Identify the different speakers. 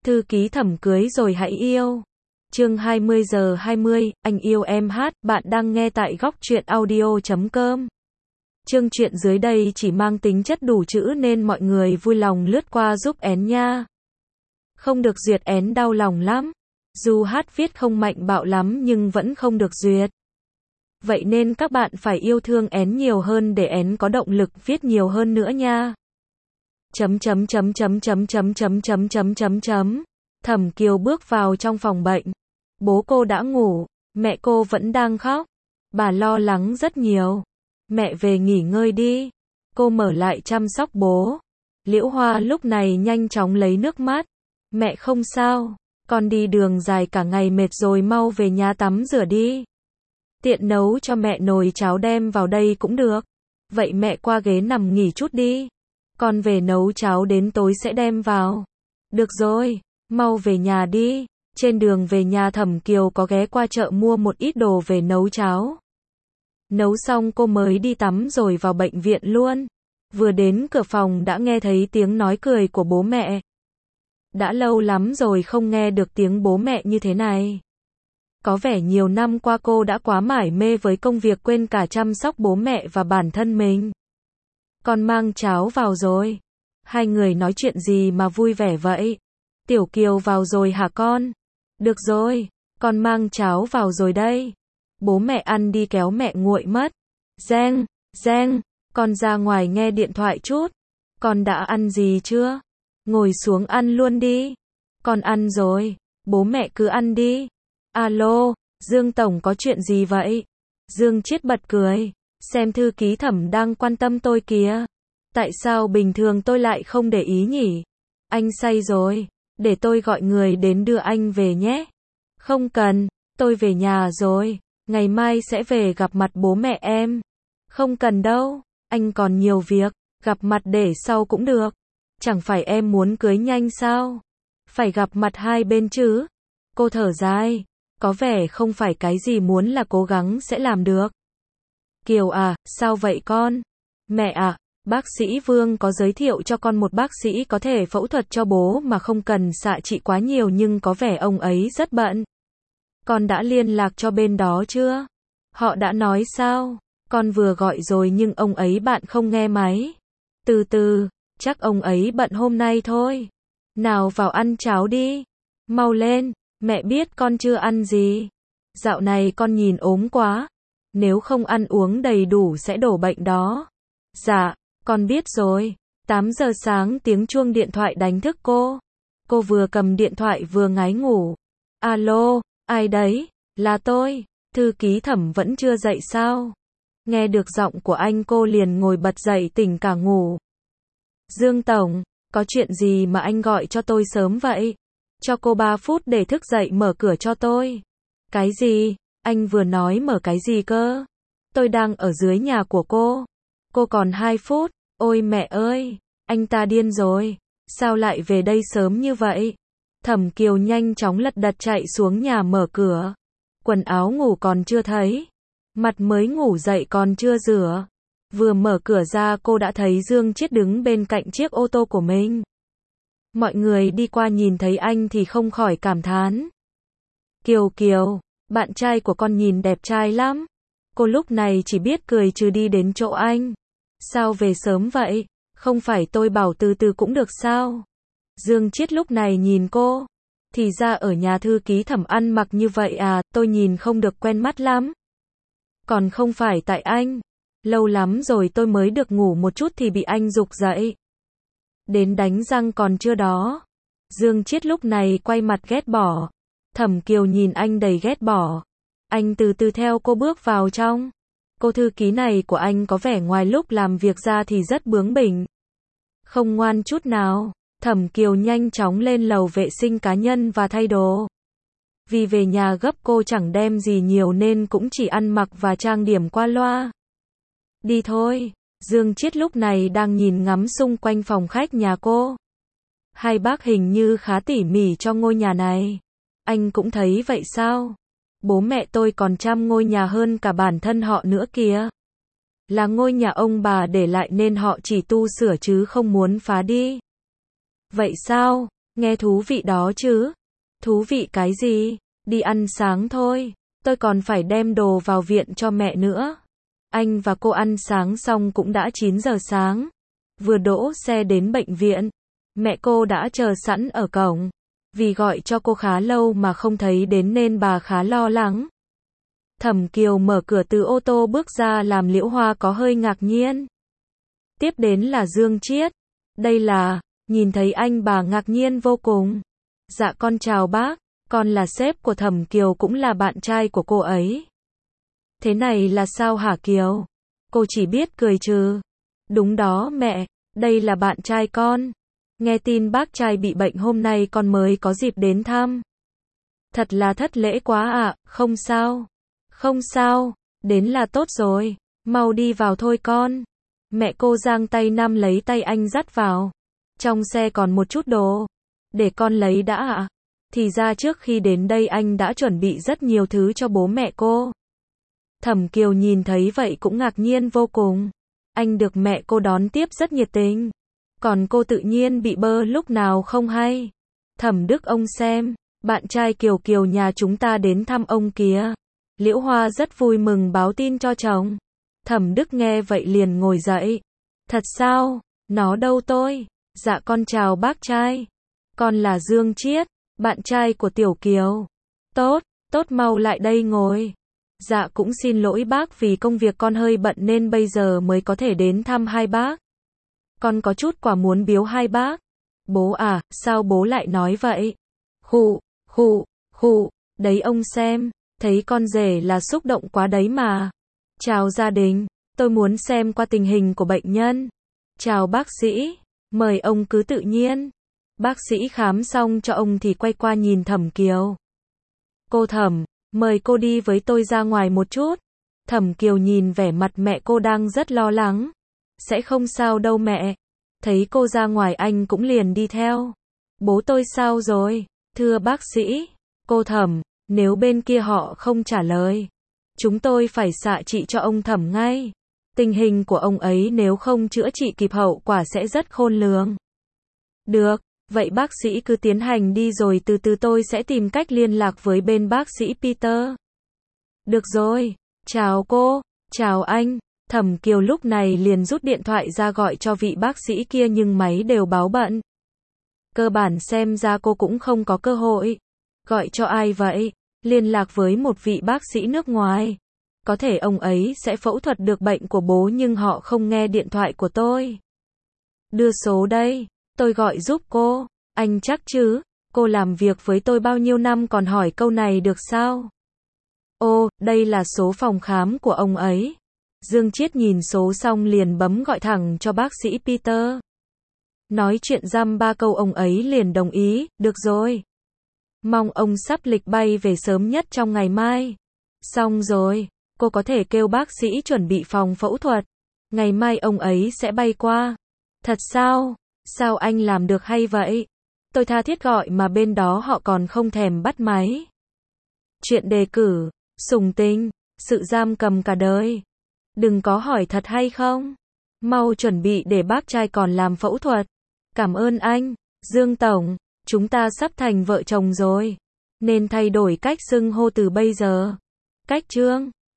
Speaker 1: Thư ký Thẩm cưới rồi hãy yêu. Chương 20 giờ 20, anh yêu em hát, bạn đang nghe tại góc truyện audio.com. Chương truyện dưới đây chỉ mang tính chất đủ chữ nên mọi người vui lòng lướt qua giúp én nha. Không được duyệt én đau lòng lắm. Dù hát viết không mạnh bạo lắm nhưng vẫn không được duyệt. Vậy nên các bạn phải yêu thương én nhiều hơn để én có động lực viết nhiều hơn nữa nha. Thẩm Kiều bước vào trong phòng bệnh. Bố cô đã ngủ, mẹ cô vẫn đang khóc. Bà lo lắng rất nhiều. Mẹ về nghỉ ngơi đi. Cô mở lại chăm sóc bố. Liễu Hoa lúc này nhanh chóng lấy nước mắt. Mẹ không sao, con đi đường dài cả ngày mệt rồi, mau về nhà tắm rửa đi. Tiện nấu cho mẹ nồi cháo đem vào đây cũng được. Vậy mẹ qua ghế nằm nghỉ chút đi. Con về nấu cháo đến tối sẽ đem vào. Được rồi, mau về nhà đi. Trên đường về nhà Thẩm Kiều có ghé qua chợ mua một ít đồ về nấu cháo. Nấu xong cô mới đi tắm rồi vào bệnh viện luôn. Vừa đến cửa phòng đã nghe thấy tiếng nói cười của bố mẹ. Đã lâu lắm rồi không nghe được tiếng bố mẹ như thế này. Có vẻ nhiều năm qua cô đã quá mải mê với công việc quên cả chăm sóc bố mẹ và bản thân mình. Con mang cháo vào rồi. Hai người nói chuyện gì mà vui vẻ vậy? Tiểu Kiều vào rồi hả con? Được rồi, con mang cháo vào rồi đây. Bố mẹ ăn đi kéo mẹ nguội mất. Giang, con ra ngoài nghe điện thoại chút. Con đã ăn gì chưa? Ngồi xuống ăn luôn đi. Con ăn rồi, bố mẹ cứ ăn đi. Alo, Dương Tổng có chuyện gì vậy? Dương Chiết bật cười. Xem thư ký Thẩm đang quan tâm tôi kìa. Tại sao bình thường tôi lại không để ý nhỉ? Anh say rồi, để tôi gọi người đến đưa anh về nhé. Không cần, tôi về nhà rồi, ngày mai sẽ về gặp mặt bố mẹ em. Không cần đâu, anh còn nhiều việc, gặp mặt để sau cũng được. Chẳng phải em muốn cưới nhanh sao? Phải gặp mặt hai bên chứ? Cô thở dài, có vẻ không phải cái gì muốn là cố gắng sẽ làm được. Kiều à, sao vậy con? Mẹ à, bác sĩ Vương có giới thiệu cho con một bác sĩ có thể phẫu thuật cho bố mà không cần xạ trị quá nhiều, nhưng có vẻ ông ấy rất bận. Con đã liên lạc cho bên đó chưa? Họ đã nói sao? Con vừa gọi rồi nhưng ông ấy bạn không nghe máy. Từ từ, chắc ông ấy bận hôm nay thôi. Nào vào ăn cháo đi. Mau lên, mẹ biết con chưa ăn gì. Dạo này con nhìn ốm quá. Nếu không ăn uống đầy đủ sẽ đổ bệnh đó. Dạ, con biết rồi. 8 giờ sáng tiếng chuông điện thoại đánh thức cô. Cô vừa cầm điện thoại vừa ngái ngủ. Alo, ai đấy? Là tôi. Thư ký Thẩm vẫn chưa dậy sao? Nghe được giọng của anh cô liền ngồi bật dậy tỉnh cả ngủ. Dương Tổng, có chuyện gì mà anh gọi cho tôi sớm vậy? Cho cô 3 phút để thức dậy mở cửa cho tôi. Cái gì? Anh vừa nói mở cái gì cơ? Tôi đang ở dưới nhà của cô. Cô còn 2 phút. Ôi mẹ ơi, anh ta điên rồi. Sao lại về đây sớm như vậy? Thẩm Kiều nhanh chóng lật đật chạy xuống nhà mở cửa. Quần áo ngủ còn chưa thấy. Mặt mới ngủ dậy còn chưa rửa. Vừa mở cửa ra cô đã thấy Dương Chiết đứng bên cạnh chiếc ô tô của mình. Mọi người đi qua nhìn thấy anh thì không khỏi cảm thán. Kiều, bạn trai của con nhìn đẹp trai lắm. Cô lúc này chỉ biết cười trừ đi đến chỗ anh. Sao về sớm vậy? Không phải tôi bảo từ từ cũng được sao? Dương Chiết lúc này nhìn cô. Thì ra ở nhà thư ký Thẩm ăn mặc như vậy à, tôi nhìn không được quen mắt lắm. Còn không phải tại anh. Lâu lắm rồi tôi mới được ngủ một chút thì bị anh giục dậy. Đến đánh răng còn chưa đó. Dương Chiết lúc này quay mặt ghét bỏ. Thẩm Kiều nhìn anh đầy ghét bỏ. Anh từ từ theo cô bước vào trong. Cô thư ký này của anh có vẻ ngoài lúc làm việc ra thì rất bướng bỉnh. Không ngoan chút nào. Thẩm Kiều nhanh chóng lên lầu vệ sinh cá nhân và thay đồ. Vì về nhà gấp cô chẳng đem gì nhiều nên cũng chỉ ăn mặc và trang điểm qua loa. Đi thôi. Dương Chiết lúc này đang nhìn ngắm xung quanh phòng khách nhà cô. Hai bác hình như khá tỉ mỉ cho ngôi nhà này. Anh cũng thấy vậy sao? Bố mẹ tôi còn chăm ngôi nhà hơn cả bản thân họ nữa kìa. Là ngôi nhà ông bà để lại nên họ chỉ tu sửa chứ không muốn phá đi. Vậy sao? Nghe thú vị đó chứ. Thú vị cái gì? Đi ăn sáng thôi. Tôi còn phải đem đồ vào viện cho mẹ nữa. Anh và cô ăn sáng xong cũng đã 9 giờ sáng. Vừa đỗ xe đến bệnh viện, mẹ cô đã chờ sẵn ở cổng. Vì gọi cho cô khá lâu mà không thấy đến nên bà khá lo lắng. Thẩm Kiều mở cửa từ ô tô bước ra làm Liễu Hoa có hơi ngạc nhiên. Tiếp đến là Dương Chiết. Đây là, nhìn thấy anh bà ngạc nhiên vô cùng. Dạ con chào bác, con là sếp của Thẩm Kiều cũng là bạn trai của cô ấy. Thế này là sao hả Kiều? Cô chỉ biết cười trừ. Đúng đó mẹ, đây là bạn trai con. Nghe tin bác trai bị bệnh hôm nay con mới có dịp đến thăm. Thật là thất lễ quá ạ, không sao. Không sao, đến là tốt rồi. Mau đi vào thôi con. Mẹ cô giang tay nắm lấy tay anh dắt vào. Trong xe còn một chút đồ. Để con lấy đã ạ. Thì ra trước khi đến đây anh đã chuẩn bị rất nhiều thứ cho bố mẹ cô. Thẩm Kiều nhìn thấy vậy cũng ngạc nhiên vô cùng. Anh được mẹ cô đón tiếp rất nhiệt tình. Còn cô tự nhiên bị bơ lúc nào không hay. Thẩm Đức ông xem, bạn trai Kiều Kiều nhà chúng ta đến thăm ông kìa. Liễu Hoa rất vui mừng báo tin cho chồng. Thẩm Đức nghe vậy liền ngồi dậy. Thật sao? Nó đâu tôi? Dạ con chào bác trai. Con là Dương Chiết, bạn trai của Tiểu Kiều. Tốt, tốt mau lại đây ngồi. Dạ cũng xin lỗi bác vì công việc con hơi bận nên bây giờ mới có thể đến thăm hai bác. Con có chút quà muốn biếu hai bác. Bố à, sao bố lại nói vậy? Khụ, khụ, khụ, đấy ông xem, thấy con rể là xúc động quá đấy mà. Chào gia đình, tôi muốn xem qua tình hình của bệnh nhân. Chào bác sĩ, mời ông cứ tự nhiên. Bác sĩ khám xong cho ông thì quay qua nhìn Thẩm Kiều. Cô Thẩm, mời cô đi với tôi ra ngoài một chút. Thẩm Kiều nhìn vẻ mặt mẹ cô đang rất lo lắng. Sẽ không sao đâu mẹ. Thấy cô ra ngoài anh cũng liền đi theo. Bố tôi sao rồi? Thưa bác sĩ, cô Thẩm, nếu bên kia họ không trả lời, chúng tôi phải xạ trị cho ông Thẩm ngay. Tình hình của ông ấy nếu không chữa trị kịp hậu quả sẽ rất khôn lường. Được, vậy bác sĩ cứ tiến hành đi rồi từ từ tôi sẽ tìm cách liên lạc với bên bác sĩ Peter. Được rồi, chào cô, chào anh. Thẩm Kiều lúc này liền rút điện thoại ra gọi cho vị bác sĩ kia nhưng máy đều báo bận. Cơ bản xem ra cô cũng không có cơ hội. Gọi cho ai vậy? Liên lạc với một vị bác sĩ nước ngoài. Có thể ông ấy sẽ phẫu thuật được bệnh của bố nhưng họ không nghe điện thoại của tôi. Đưa số đây, tôi gọi giúp cô. Anh chắc chứ? Cô làm việc với tôi bao nhiêu năm còn hỏi câu này được sao? Ô, đây là số phòng khám của ông ấy. Dương Chiết nhìn số xong liền bấm gọi thẳng cho bác sĩ Peter. Nói chuyện dăm ba câu ông ấy liền đồng ý, được rồi. Mong ông sắp lịch bay về sớm nhất trong ngày mai. Xong rồi, cô có thể kêu bác sĩ chuẩn bị phòng phẫu thuật. Ngày mai ông ấy sẽ bay qua. Thật sao? Sao anh làm được hay vậy? Tôi tha thiết gọi mà bên đó họ còn không thèm bắt máy. Chuyện đề cử, sủng tình, sự giam cầm cả đời. Đừng có hỏi thật hay không? Mau chuẩn bị để bác trai còn làm phẫu thuật. Cảm ơn anh, Dương Tổng, chúng ta sắp thành vợ chồng rồi. Nên thay đổi cách xưng hô từ bây giờ. Cách Trương.